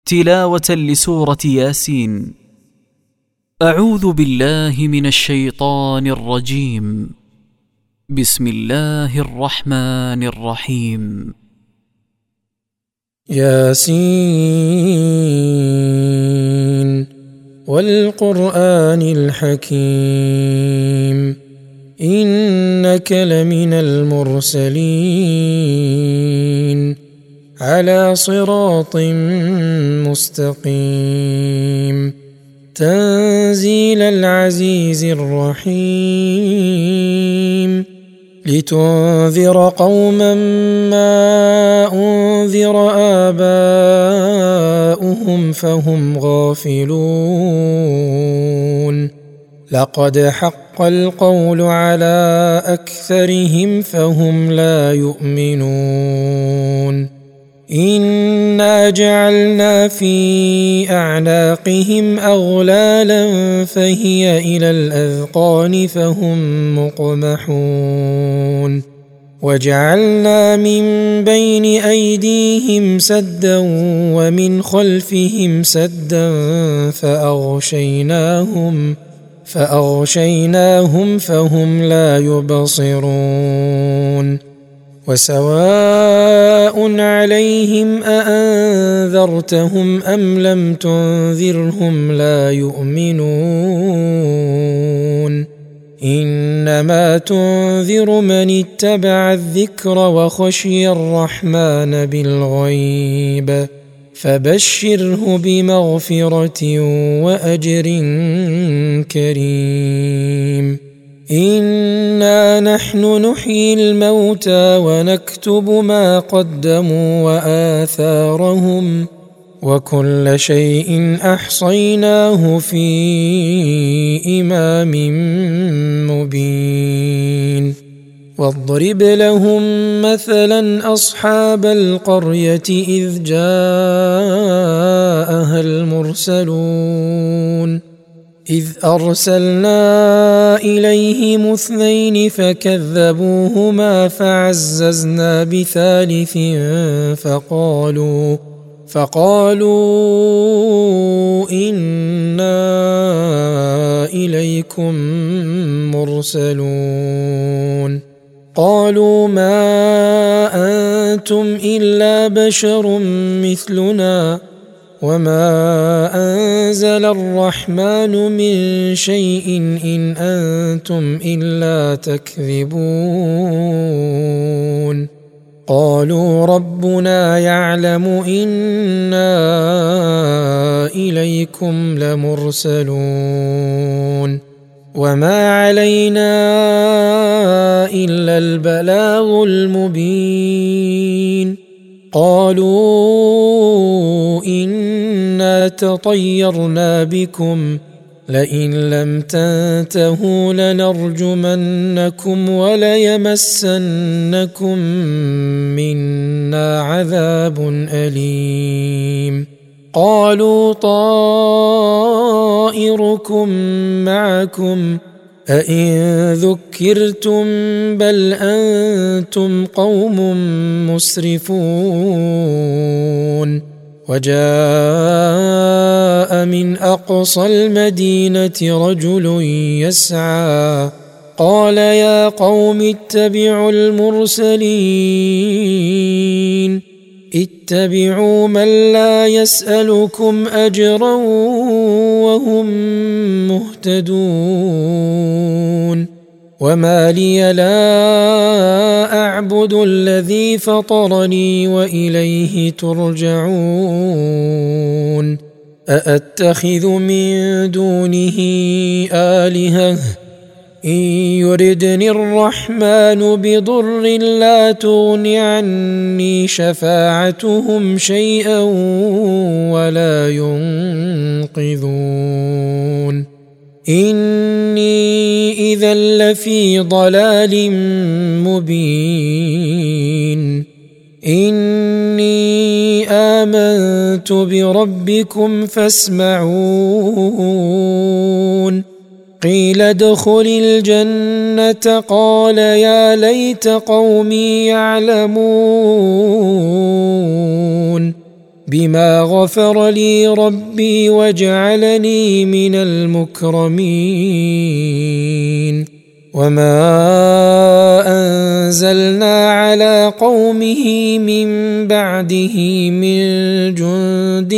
تلاوة لسورة ياسين. أعوذ بالله من الشيطان الرجيم. بسم الله الرحمن الرحيم. ياسين والقرآن الحكيم إنك لمن المرسلين على صراط مستقيم تنزيل العزيز الرحيم لتنذر قوما ما أنذر آباؤهم فهم غافلون لقد حق القول على أكثرهم فهم لا يؤمنون إنا جعلنا في أعناقهم أغلالا فهي إلى الأذقان فهم مقمحون وجعلنا من بين أيديهم سدا ومن خلفهم سدا فأغشيناهم فهم لا يبصرون وسواء عليهم أأنذرتهم أم لم تنذرهم لا يؤمنون إنما تنذر من اتبع الذكر وخشي الرحمن بالغيب فبشره بمغفرة وأجر كريم إنا نحن نحيي الموتى ونكتب ما قدموا وآثارهم وكل شيء أحصيناه في إمام مبين واضرب لهم مثلا أصحاب القرية إذ جاءها المرسلون إذ أرسلنا إليهم 2 فكذبوهما فعززنا بثالث فقالوا إنا إليكم مرسلون قالوا ما أنتم إلا بشر مثلنا وما أنزل الرحمن من شيء إن أنتم إلا تكذبون قالوا ربنا يعلم إنا إليكم لمرسلون وما علينا إلا البلاغ المبين قالوا إنا تطيرنا بكم لئن لم تنتهوا لنرجمنكم وليمسنكم منا عذاب أليم قالوا طائركم معكم أئن ذكرتم بل أنتم قوم مسرفون وجاء من أقصى المدينة رجل يسعى قال يا قوم اتبعوا المرسلين اتبعوا من لا يسألكم أجرا وهم مهتدون وما لي لا أعبد الذي فطرني وإليه ترجعون أأتخذ من دونه آلهة إن يردني الرحمن بضر لا تغن عني شفاعتهم شيئا ولا ينقذون إني إذا لفي ضلال مبين إني آمنت بربكم فاسمعون قيل ادخل الجنة قال يا ليت قومي يعلمون بما غفر لي ربي وجعلني من المكرمين وما أنزلنا على قومه من بعده من جند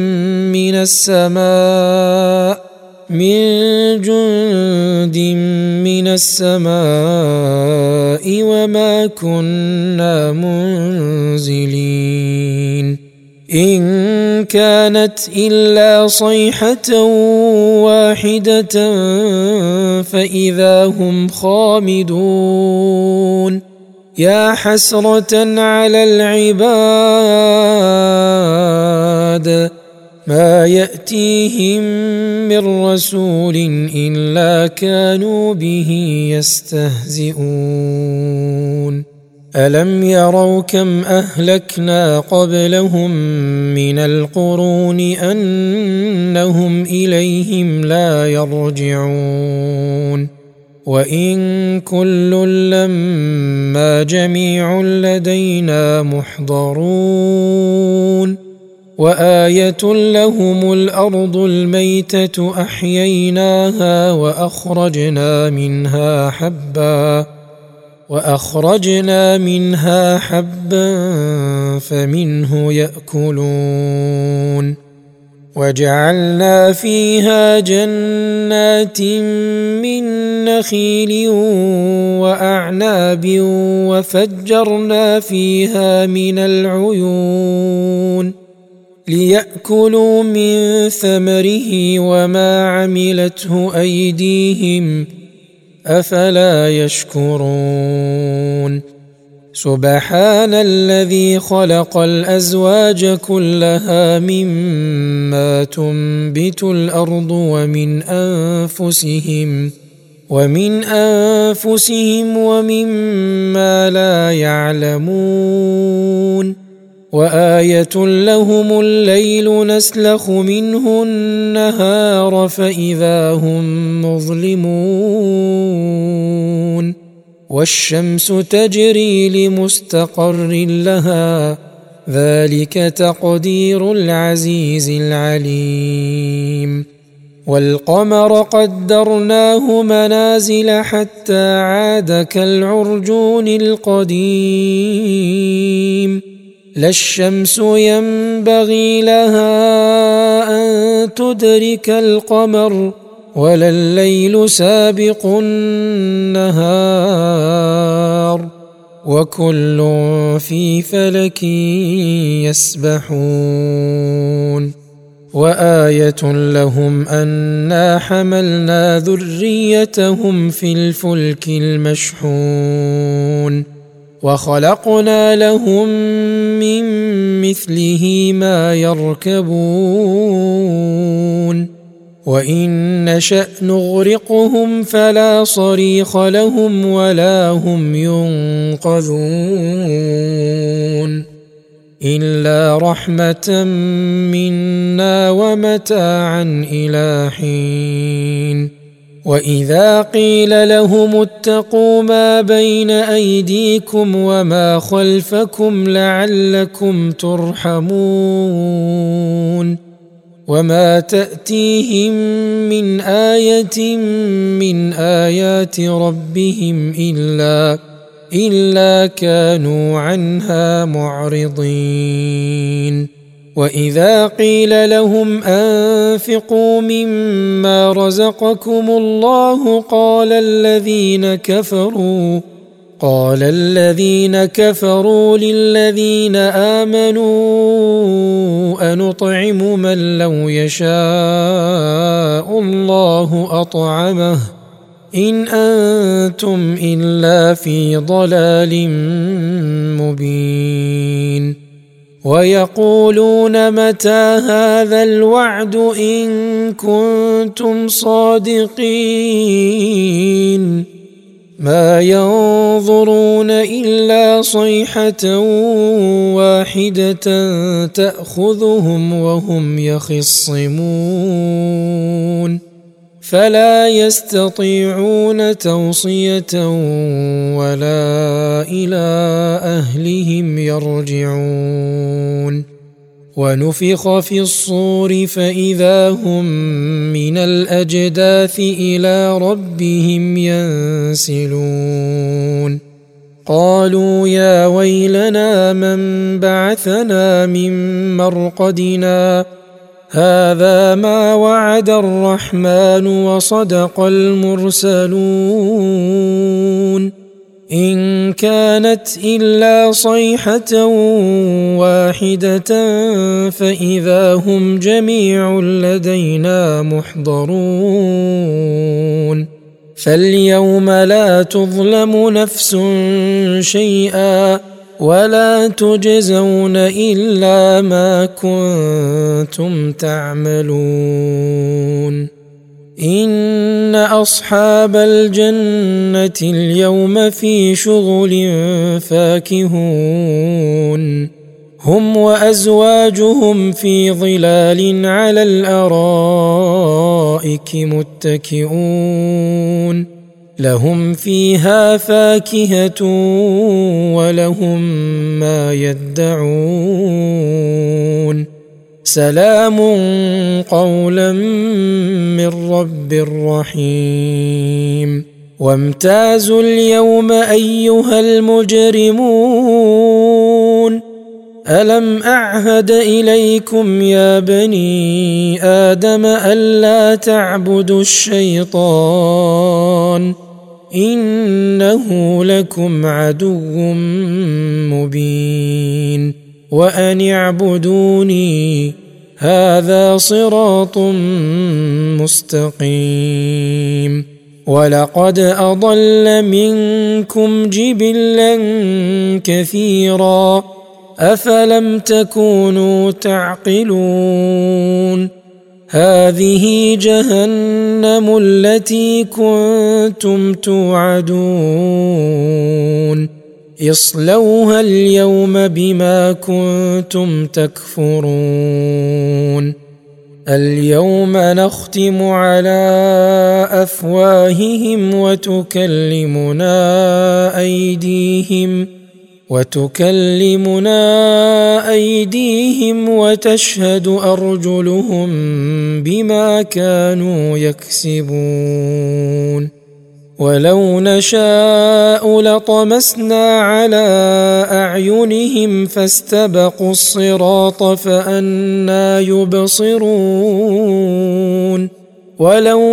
من السماء وما كنا منزلين إن كانت إلا صيحة واحدة فإذا هم خامدون يا حسرة على العباد ما يأتيهم من رسول إلا كانوا به يستهزئون ألم يروا كم أهلكنا قبلهم من القرون أنهم إليهم لا يرجعون وإن كل لما جميع لدينا محضرون وآية لهم الأرض الميتة أحييناها وأخرجنا منها حبا فمنه يأكلون وجعلنا فيها جنات من نخيل وأعناب وفجرنا فيها من العيون ليأكلوا من ثمره وما عملته أيديهم أفلا يشكرون سبحان الذي خلق الأزواج كلها مما تنبت الأرض ومن أنفسهم ومما لا يعلمون وآية لهم الليل نسلخ منه النهار فإذا هم مظلمون والشمس تجري لمستقر لها ذلك تقدير العزيز العليم والقمر قدرناه منازل حتى عاد كالعرجون القديم لا الشمس ينبغي لها أن تدرك القمر ولا الليل سابق النهار وكل في فلك يسبحون وآية لهم أنا حملنا ذريتهم في الفلك المشحون وخلقنا لهم من مثله ما يركبون وإن نشأ نغرقهم فلا صريخ لهم ولا هم ينقذون إلا رحمة منا ومتاعا إلى حين وإذا قيل لهم اتقوا ما بين أيديكم وما خلفكم لعلكم ترحمون وما تأتيهم من آية من آيات ربهم إلا كانوا عنها معرضين وإذا قيل لهم أنفقوا مما رزقكم الله قال الذين كفروا للذين آمنوا أنطعم من لو يشاء الله أطعمه إن أنتم إلا في ضلال مبين ويقولون متى هذا الوعد إن كنتم صادقين ما ينظرون إلا صيحة واحدة تأخذهم وهم يخصمون فلا يستطيعون توصية ولا إلى أهلهم يرجعون ونفخ في الصور فإذا هم من الأجداث إلى ربهم ينسلون قالوا يا ويلنا من بعثنا من مرقدنا هذا ما وعد الرحمن وصدق المرسلون إن كانت إلا صيحة واحدة فإذا هم جميع لدينا محضرون فاليوم لا تظلم نفس شيئا ولا تجزون إلا ما كنتم تعملون إن أصحاب الجنة اليوم في شغل فاكهون هم وأزواجهم في ظلال على الأرائك متكئون لهم فيها فاكهة ولهم ما يدعون سلام قولا من رب رحيم وامتازوا اليوم أيها المجرمون ألم أعهد إليكم يا بني آدم ألا تعبدوا الشيطان إنه لكم عدو مبين وأن اعبدوني هذا صراط مستقيم ولقد أضل منكم جبلا كثيرا أفلم تكونوا تعقلون هذه جهنم التي كنتم توعدون اصلوها اليوم بما كنتم تكفرون اليوم نختم على أفواههم وتكلمنا أيديهم وتشهد أرجلهم بما كانوا يكسبون ولو نشاء لطمسنا على أعينهم فاستبقوا الصراط فأنى يبصرون ولو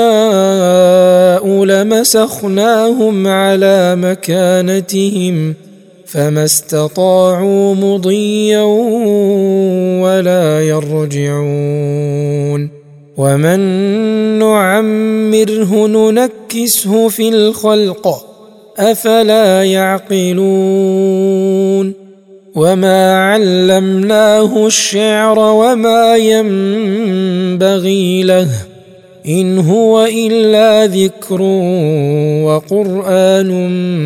نشاء لمسخناهم على مكانتهم فما استطاعوا مضيا ولا يرجعون ومن نعمره ننكسه في الخلق أفلا يعقلون وما علمناه الشعر وما ينبغي له إن هو إلا ذكر وقرآن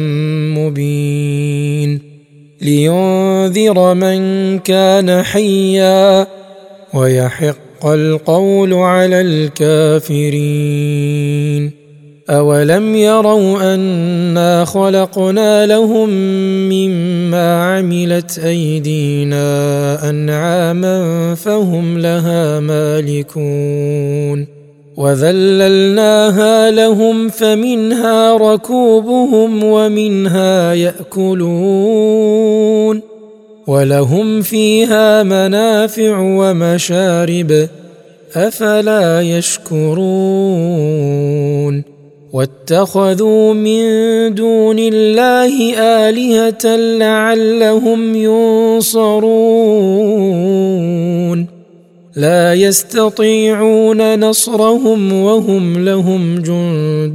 مبين لينذر من كان حيا ويحق القول على الكافرين أولم يروا أنا خلقنا لهم مما عملت أيدينا أنعاما فهم لها مالكون وذللناها لهم فمنها ركوبهم ومنها يأكلون ولهم فيها منافع ومشارب أفلا يشكرون واتخذوا من دون الله آلهة لعلهم ينصرون لا يستطيعون نصرهم وهم لهم جند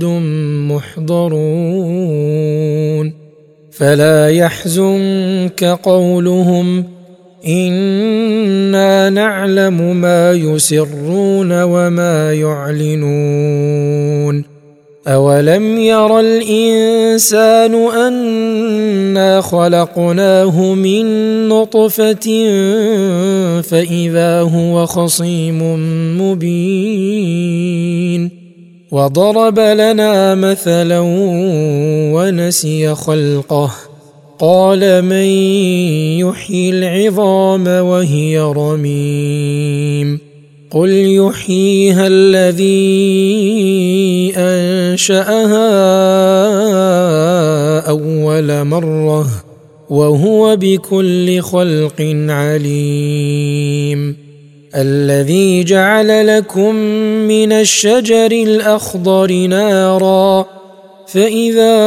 محضرون فلا يحزنك قولهم إنا نعلم ما يسرون وما يعلنون أولم ير الإنسان أنا خلقناه من نطفة فإذا هو خصيم مبين وضرب لنا مثلا ونسي خلقه قال من يحيي العظام وهي رميم قل يحييها الذي أنشأها أول مرة وهو بكل خلق عليم الذي جعل لكم من الشجر الأخضر نارا فإذا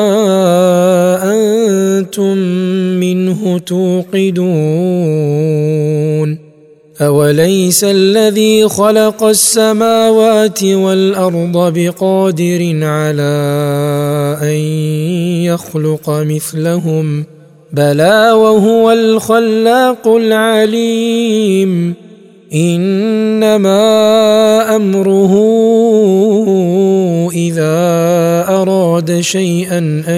أنتم منه توقدون أوليس الذي خلق السماوات والأرض بقادر على أن يخلق مثلهم بلى وهو الخلاق العليم إنما أمره إذا أراد شيئا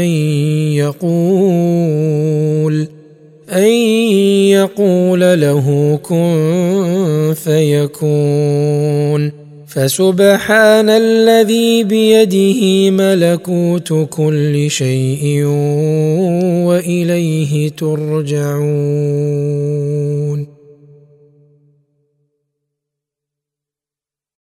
أن يقول له كن فيكون فسبحان الذي بيده ملكوت كل شيء وإليه ترجعون